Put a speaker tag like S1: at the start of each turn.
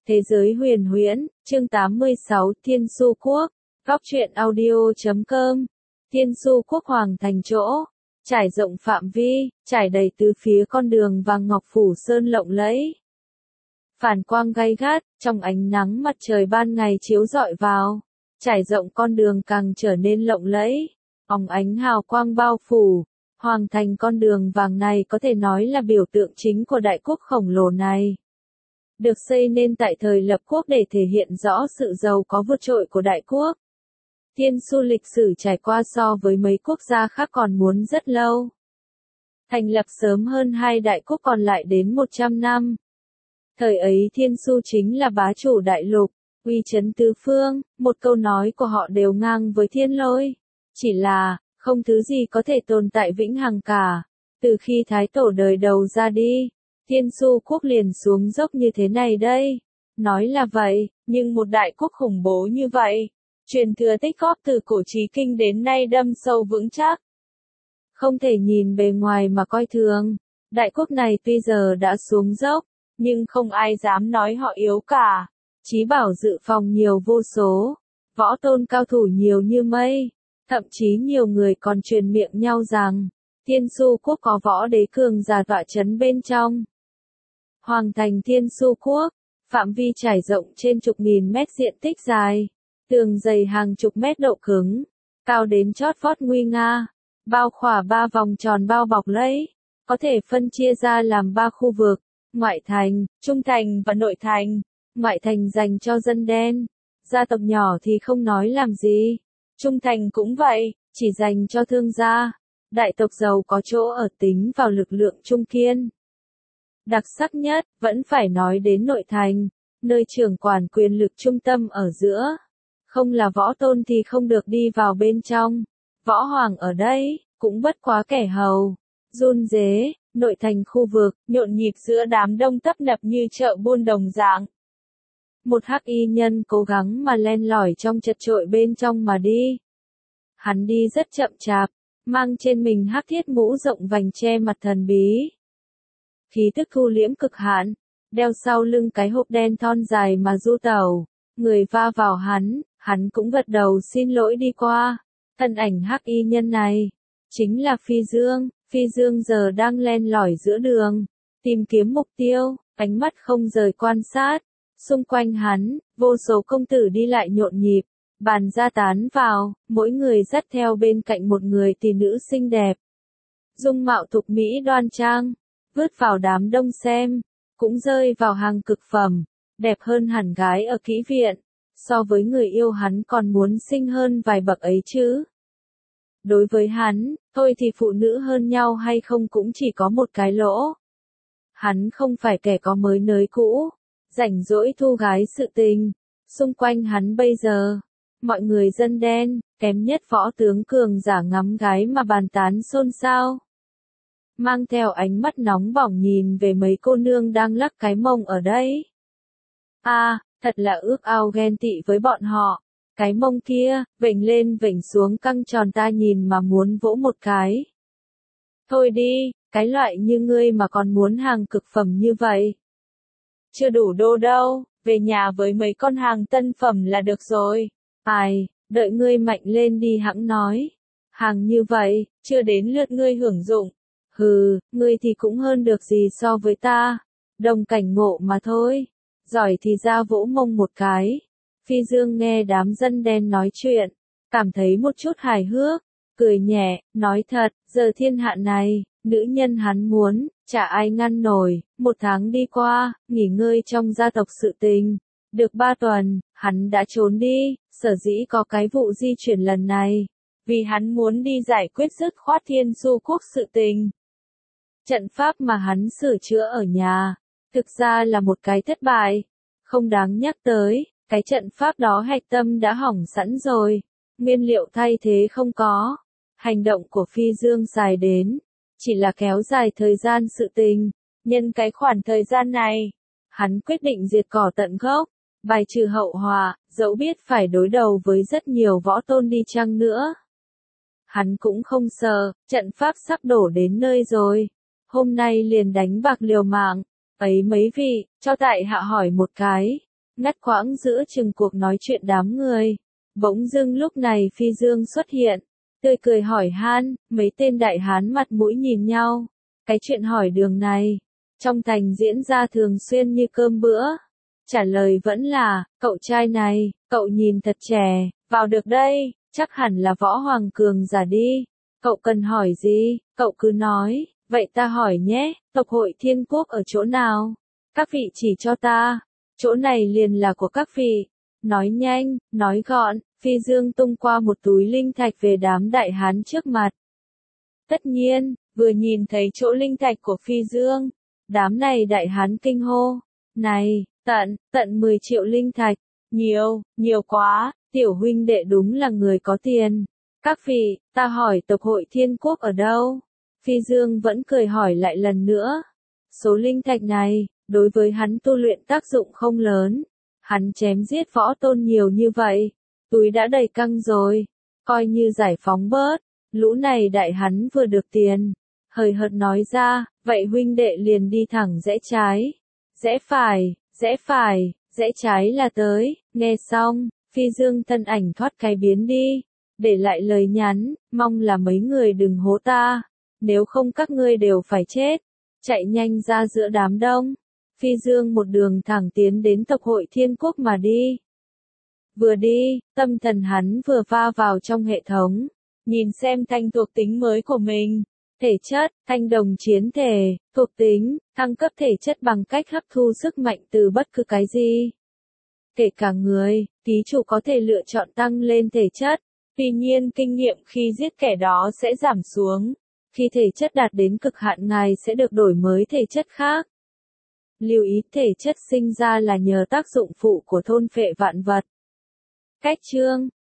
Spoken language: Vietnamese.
S1: Thế giới huyền huyễn, chương 86, Thiên Su Quốc, góc truyện audio.com. Thiên Su Quốc hoàng thành chỗ, trải rộng phạm vi, trải đầy tứ phía con đường vàng ngọc phủ sơn lộng lẫy. Phản quang gay gắt, trong ánh nắng mặt trời ban ngày chiếu rọi vào, trải rộng con đường càng trở nên lộng lẫy, óng ánh hào quang bao phủ. Hoàng thành con đường vàng này có thể nói là biểu tượng chính của đại quốc khổng lồ này. Được xây nên tại thời lập quốc để thể hiện rõ sự giàu có vượt trội của đại quốc. Thiên Su lịch sử trải qua so với mấy quốc gia khác còn muốn rất lâu. Thành lập sớm hơn hai đại quốc còn lại đến 100 năm. Thời ấy Thiên Su chính là bá chủ đại lục, uy chấn tứ phương, một câu nói của họ đều ngang với thiên lôi. Chỉ là, không thứ gì có thể tồn tại vĩnh hằng cả. Từ khi Thái Tổ đời đầu ra đi, Thiên Su Quốc liền xuống dốc như thế này đây. Nói là vậy, nhưng một đại quốc khủng bố như vậy, truyền thừa tích góp từ cổ chí kinh đến nay đâm sâu vững chắc. Không thể nhìn bề ngoài mà coi thường. Đại quốc này tuy giờ đã xuống dốc, nhưng không ai dám nói họ yếu cả. Chí bảo dự phòng nhiều vô số, võ tôn cao thủ nhiều như mây. Thậm chí nhiều người còn truyền miệng nhau rằng, Thiên Su Quốc có võ đế cường giả tọa chấn bên trong. Hoàng thành Thiên Su Quốc, phạm vi trải rộng trên chục nghìn mét diện tích dài, tường dày hàng chục mét độ cứng, cao đến chót vót nguy nga, bao khỏa ba vòng tròn bao bọc lấy, có thể phân chia ra làm ba khu vực, ngoại thành, trung thành và nội thành. Ngoại thành dành cho dân đen, gia tộc nhỏ thì không nói làm gì. Trung thành cũng vậy, chỉ dành cho thương gia, đại tộc giàu có chỗ ở tính vào lực lượng trung kiên. Đặc sắc nhất, vẫn phải nói đến nội thành, nơi trưởng quản quyền lực trung tâm ở giữa. Không là võ tôn thì không được đi vào bên trong. Võ hoàng ở đây, cũng bất quá kẻ hầu. Run rế, nội thành khu vực, nhộn nhịp giữa đám đông tấp nập như chợ buôn đồng dạng. Một hắc y nhân cố gắng mà len lỏi trong chật chội bên trong mà đi. Hắn đi rất chậm chạp, mang trên mình hắc thiết mũ rộng vành che mặt thần bí. Khí tức thu liễm cực hạn, đeo sau lưng cái hộp đen thon dài mà du tẩu. Người va vào hắn cũng gật đầu xin lỗi đi qua. Thân ảnh hắc y nhân này, chính là Phi Dương. Phi Dương giờ đang len lỏi giữa đường, tìm kiếm mục tiêu, ánh mắt không rời quan sát. Xung quanh hắn, vô số công tử đi lại nhộn nhịp, bàn ra tán vào, mỗi người dắt theo bên cạnh một người tỷ nữ xinh đẹp. Dung mạo thục mỹ đoan trang, vứt vào đám đông xem, cũng rơi vào hàng cực phẩm, đẹp hơn hẳn gái ở kỹ viện, so với người yêu hắn còn muốn xinh hơn vài bậc ấy chứ. Đối với hắn, thôi thì phụ nữ hơn nhau hay không cũng chỉ có một cái lỗ. Hắn không phải kẻ có mới nới cũ, rảnh rỗi thu gái sự tình. Xung quanh hắn bây giờ, mọi người dân đen, kém nhất võ tướng cường giả ngắm gái mà bàn tán xôn xao. Mang theo ánh mắt nóng bỏng nhìn về mấy cô nương đang lắc cái mông ở đây. Thật là ước ao ghen tị với bọn họ. Cái mông kia, vểnh lên vểnh xuống căng tròn ta nhìn mà muốn vỗ một cái. Thôi đi, cái loại như ngươi mà còn muốn hàng cực phẩm như vậy. Chưa đủ đô đâu, về nhà với mấy con hàng tân phẩm là được rồi. Đợi ngươi mạnh lên đi hẵng nói. Hàng như vậy, chưa đến lượt ngươi hưởng dụng. Hừ, ngươi thì cũng hơn được gì so với ta. Đồng cảnh ngộ mà thôi. Giỏi thì ra vỗ mông một cái. Phi Dương nghe đám dân đen nói chuyện, cảm thấy một chút hài hước, cười nhẹ, nói thật, giờ thiên hạ này, nữ nhân hắn muốn, chả ai ngăn nổi. 1 tháng đi qua, nghỉ ngơi trong gia tộc sự tình. Được 3 tuần, hắn đã trốn đi. Sở dĩ có cái vụ di chuyển lần này, vì hắn muốn đi giải quyết dứt khoát Thiên Su Quốc sự tình. Trận pháp mà hắn sửa chữa ở nhà, thực ra là một cái thất bại, không đáng nhắc tới. Cái trận pháp đó hạch tâm đã hỏng sẵn rồi, nguyên liệu thay thế không có. Hành động của Phi Dương dài đến, chỉ là kéo dài thời gian sự tình. Nhân cái khoảng thời gian này, hắn quyết định diệt cỏ tận gốc, bài trừ hậu họa, dẫu biết phải đối đầu với rất nhiều võ tôn đi chăng nữa. Hắn cũng không sợ, trận pháp sắp đổ đến nơi rồi. Hôm nay liền đánh bạc liều mạng, ấy mấy vị, cho tại hạ hỏi một cái. Ngắt quãng giữa chừng cuộc nói chuyện đám người. Bỗng dưng lúc này Phi Dương xuất hiện, tươi cười hỏi han, mấy tên đại hán mặt mũi nhìn nhau. Cái chuyện hỏi đường này, trong thành diễn ra thường xuyên như cơm bữa. Trả lời vẫn là, cậu trai này, cậu nhìn thật trẻ, vào được đây, chắc hẳn là võ hoàng cường giả đi. Cậu cần hỏi gì, cậu cứ nói, vậy ta hỏi nhé, tộc hội Thiên Quốc ở chỗ nào? Các vị chỉ cho ta, chỗ này liền là của các vị. Nói nhanh, nói gọn, Phi Dương tung qua một túi linh thạch về đám đại hán trước mặt. Tất nhiên, vừa nhìn thấy chỗ linh thạch của Phi Dương, đám này đại hán kinh hô. Này, tận 10 triệu linh thạch, nhiều quá, tiểu huynh đệ đúng là người có tiền. Các vị, ta hỏi tộc hội Thiên Quốc ở đâu? Phi Dương vẫn cười hỏi lại lần nữa. Số linh thạch này, đối với hắn tu luyện tác dụng không lớn. Hắn chém giết võ tôn nhiều như vậy, túi đã đầy căng rồi, coi như giải phóng bớt. Lũ này đại hắn vừa được tiền, hời hợt nói ra, vậy huynh đệ liền đi thẳng rẽ trái, rẽ phải, rẽ trái là tới. Nghe xong, Phi Dương thân ảnh thoát cái biến đi, để lại lời nhắn, mong là mấy người đừng hố ta, nếu không các ngươi đều phải chết. Chạy nhanh ra giữa đám đông, Phi Dương một đường thẳng tiến đến tộc hội Thiên Quốc mà đi. Vừa đi, tâm thần hắn vừa va vào trong hệ thống, nhìn xem thanh thuộc tính mới của mình. Thể chất, thanh đồng chiến thể, thuộc tính, thăng cấp thể chất bằng cách hấp thu sức mạnh từ bất cứ cái gì. Kể cả người, ký chủ có thể lựa chọn tăng lên thể chất, tuy nhiên kinh nghiệm khi giết kẻ đó sẽ giảm xuống. Khi thể chất đạt đến cực hạn ngài sẽ được đổi mới thể chất khác. Lưu ý thể chất sinh ra là nhờ tác dụng phụ của thôn phệ vạn vật. Cách chương